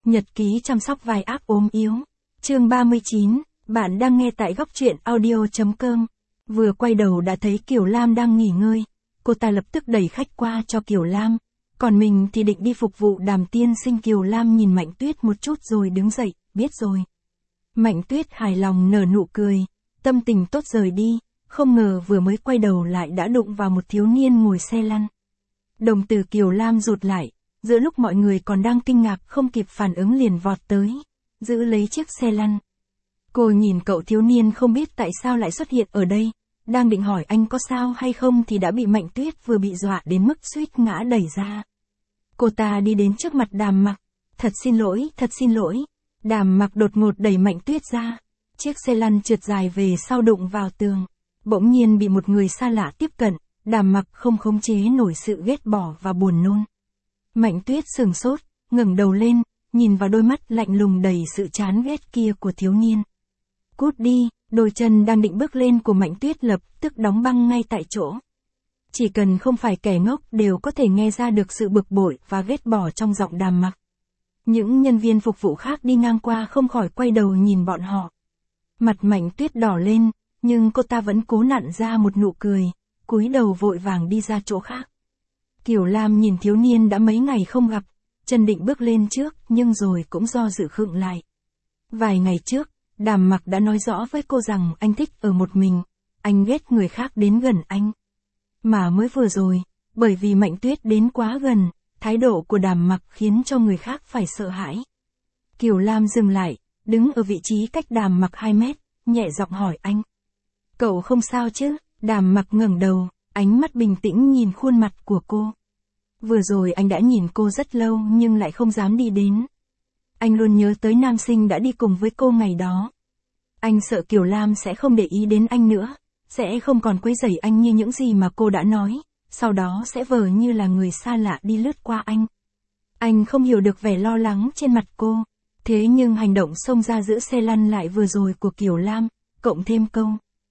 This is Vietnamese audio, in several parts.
Nhật ký chăm sóc vai ác ốm yếu. Chương 39, bạn đang nghe tại góc truyện audio.com. Vừa quay đầu đã thấy Kiều Lam đang nghỉ ngơi. Cô ta lập tức đẩy khách qua cho Kiều Lam. Còn mình thì định đi phục vụ Đàm tiên sinh. Kiều Lam nhìn Mạnh Tuyết một chút rồi đứng dậy, biết rồi. Mạnh Tuyết hài lòng nở nụ cười, tâm tình tốt rời đi, không ngờ vừa mới quay đầu lại đã đụng vào một thiếu niên ngồi xe lăn. Đồng tử Kiều Lam rụt lại, giữa lúc mọi người còn đang kinh ngạc không kịp phản ứng liền vọt tới, giữ lấy chiếc xe lăn. Cô nhìn cậu thiếu niên không biết tại sao lại xuất hiện ở đây, đang định hỏi anh có sao hay không thì đã bị Mạnh Tuyết vừa bị dọa đến mức suýt ngã đẩy ra. Cô ta đi đến trước mặt Đàm Mặc, thật xin lỗi. Đàm Mặc đột ngột đẩy Mạnh Tuyết ra, chiếc xe lăn trượt dài về sau đụng vào tường, bỗng nhiên bị một người xa lạ tiếp cận, Đàm Mặc không khống chế nổi sự ghét bỏ và buồn nôn. Mạnh Tuyết sửng sốt, ngẩng đầu lên, nhìn vào đôi mắt lạnh lùng đầy sự chán ghét kia của thiếu niên. Cút đi, đôi chân đang định bước lên của Mạnh Tuyết lập tức đóng băng ngay tại chỗ. Chỉ cần không phải kẻ ngốc đều có thể nghe ra được sự bực bội và ghét bỏ trong giọng Đàm Mặc. Những nhân viên phục vụ khác đi ngang qua không khỏi quay đầu nhìn bọn họ. Mặt Mạnh Tuyết đỏ lên, nhưng cô ta vẫn cố nặn ra một nụ cười, cúi đầu vội vàng đi ra chỗ khác. Kiều Lam nhìn thiếu niên đã mấy ngày không gặp, chân định bước lên trước nhưng rồi cũng do dự khựng lại. Vài ngày trước, Đàm Mặc đã nói rõ với cô rằng anh thích ở một mình, anh ghét người khác đến gần anh. Mà mới vừa rồi, bởi vì Mạnh Tuyết đến quá gần, thái độ của Đàm Mặc khiến cho người khác phải sợ hãi. Kiều Lam dừng lại, đứng ở vị trí cách Đàm Mặc 2 mét, nhẹ giọng hỏi anh. Cậu không sao chứ? Đàm Mặc ngẩng đầu, ánh mắt bình tĩnh nhìn khuôn mặt của cô. Vừa rồi anh đã nhìn cô rất lâu nhưng lại không dám đi đến. Anh luôn nhớ tới nam sinh đã đi cùng với cô ngày đó. Anh sợ Kiều Lam sẽ không để ý đến anh nữa, sẽ không còn quấy rầy anh như những gì mà cô đã nói, sau đó sẽ vờ như là người xa lạ đi lướt qua anh. Anh không hiểu được vẻ lo lắng trên mặt cô, thế nhưng hành động xông ra giữa xe lăn lại vừa rồi của Kiều Lam, cộng thêm câu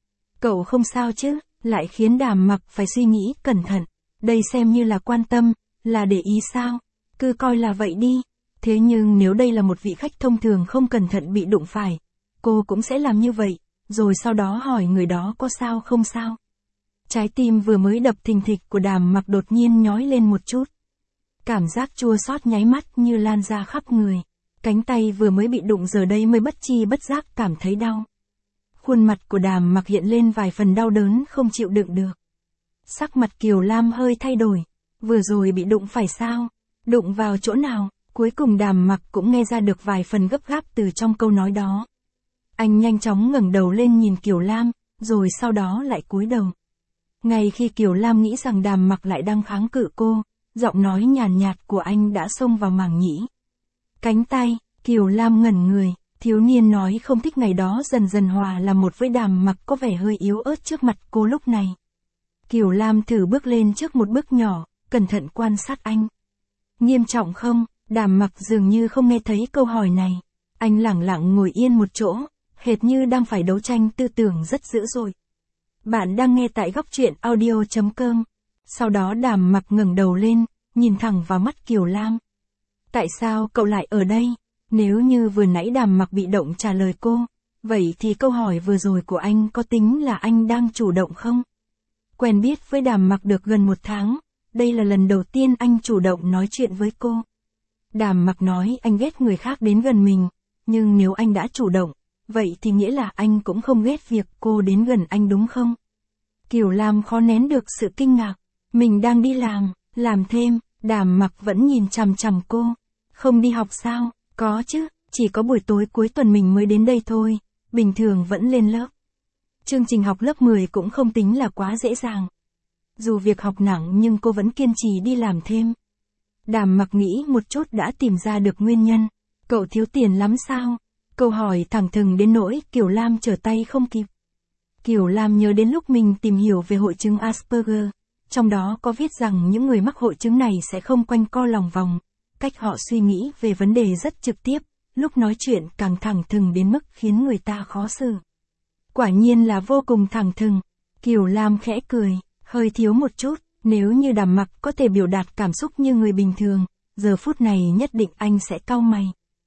cậu không sao chứ, lại khiến Đàm Mặc phải suy nghĩ cẩn thận. Đây xem như là quan tâm, là để ý sao? Cứ coi là vậy đi. Thế nhưng nếu đây là một vị khách thông thường không cẩn thận bị đụng phải, cô cũng sẽ làm như vậy, rồi sau đó hỏi người đó có sao không sao. Trái tim vừa mới đập thình thịch của Đàm Mặc đột nhiên nhói lên một chút. Cảm giác chua xót nháy mắt như lan ra khắp người. Cánh tay vừa mới bị đụng giờ đây mới bất chi bất giác cảm thấy đau. Khuôn mặt của Đàm Mặc hiện lên vài phần đau đớn không chịu đựng được. Sắc mặt Kiều Lam hơi thay đổi. Vừa rồi bị đụng phải sao? Đụng vào chỗ nào? Cuối cùng Đàm Mặc cũng nghe ra được vài phần gấp gáp từ trong câu nói đó. Anh nhanh chóng ngẩng đầu lên nhìn Kiều Lam, rồi sau đó lại cúi đầu. Ngay khi Kiều Lam nghĩ rằng Đàm Mặc lại đang kháng cự cô, giọng nói nhàn nhạt của anh đã xông vào màng nhĩ. Cánh tay, Kiều Lam ngẩn người, thiếu niên nói không thích ngày đó dần dần hòa là một với Đàm Mặc có vẻ hơi yếu ớt trước mặt cô lúc này. Kiều Lam thử bước lên trước một bước nhỏ, cẩn thận quan sát anh. Nghiêm trọng không? Đàm Mặc dường như không nghe thấy câu hỏi này. Anh lẳng lặng ngồi yên một chỗ, hệt như đang phải đấu tranh tư tưởng rất dữ dội. Bạn đang nghe tại góc truyện audio.com. Sau đó Đàm Mặc ngẩng đầu lên, nhìn thẳng vào mắt Kiều Lam. Tại sao cậu lại ở đây? Nếu như vừa nãy Đàm Mặc bị động trả lời cô, vậy thì câu hỏi vừa rồi của anh có tính là anh đang chủ động không? Quen biết với Đàm Mặc được gần 1 tháng, đây là lần đầu tiên anh chủ động nói chuyện với cô. Đàm Mặc nói anh ghét người khác đến gần mình, nhưng nếu anh đã chủ động, vậy thì nghĩa là anh cũng không ghét việc cô đến gần anh đúng không? Kiều Lam khó nén được sự kinh ngạc, mình đang đi làm thêm, Đàm Mặc vẫn nhìn chằm chằm cô. Không đi học sao? Có chứ, chỉ có buổi tối cuối tuần mình mới đến đây thôi, bình thường vẫn lên lớp. Chương trình học lớp 10 cũng không tính là quá dễ dàng. Dù việc học nặng nhưng cô vẫn kiên trì đi làm thêm. Đàm Mặc nghĩ một chút đã tìm ra được nguyên nhân. Cậu thiếu tiền lắm sao? Câu hỏi thẳng thừng đến nỗi Kiều Lam trở tay không kịp. Kiều Lam nhớ đến lúc mình tìm hiểu về hội chứng Asperger. Trong đó có viết rằng những người mắc hội chứng này sẽ không quanh co lòng vòng. Cách họ suy nghĩ về vấn đề rất trực tiếp, lúc nói chuyện càng thẳng thừng đến mức khiến người ta khó xử. Quả nhiên là vô cùng thẳng thừng. Kiều Lam khẽ cười, hơi thiếu một chút, nếu như Đàm Mặc có thể biểu đạt cảm xúc như người bình thường, giờ phút này nhất định anh sẽ cau mày.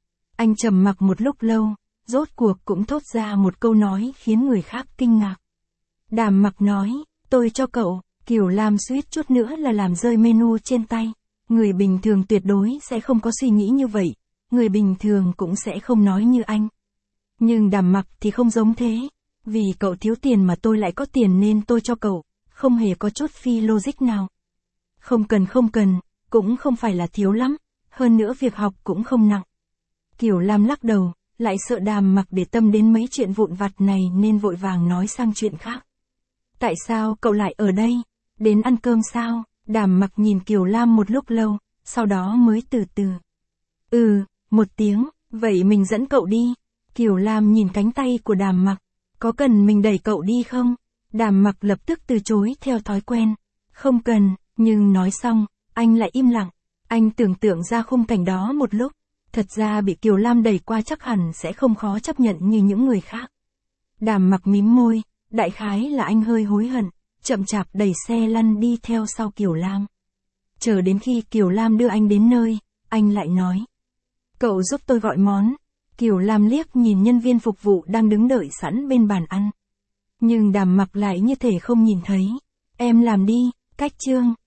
Anh trầm mặc một lúc lâu, rốt cuộc cũng thốt ra một câu nói khiến người khác kinh ngạc. Đàm Mặc nói, tôi cho cậu. Kiều Lam suýt chút nữa là làm rơi menu trên tay. Người bình thường tuyệt đối sẽ không có suy nghĩ như vậy, người bình thường cũng sẽ không nói như anh. Nhưng Đàm Mặc thì không giống thế. Vì cậu thiếu tiền mà tôi lại có tiền nên tôi cho cậu, không hề có chút phi logic nào. Không cần, cũng không phải là thiếu lắm, hơn nữa việc học cũng không nặng. Kiều Lam lắc đầu, lại sợ Đàm Mặc để tâm đến mấy chuyện vụn vặt này nên vội vàng nói sang chuyện khác. Tại sao cậu lại ở đây? Đến ăn cơm sao? Đàm Mặc nhìn Kiều Lam một lúc lâu, sau đó mới từ từ. Một tiếng, vậy mình dẫn cậu đi. Kiều Lam nhìn cánh tay của Đàm Mặc, có cần mình đẩy cậu đi không? Đàm Mặc lập tức từ chối theo thói quen. Không cần, nhưng nói xong, anh lại im lặng. Anh tưởng tượng ra khung cảnh đó một lúc. Thật ra bị Kiều Lam đẩy qua chắc hẳn sẽ không khó chấp nhận như những người khác. Đàm Mặc mím môi, đại khái là anh hơi hối hận, chậm chạp đẩy xe lăn đi theo sau Kiều Lam. Chờ đến khi Kiều Lam đưa anh đến nơi, anh lại nói. Cậu giúp tôi gọi món. Kiều Lam liếc nhìn nhân viên phục vụ đang đứng đợi sẵn bên bàn ăn. Nhưng Đàm Mặc lại như thể không nhìn thấy. Em làm đi, cách chương.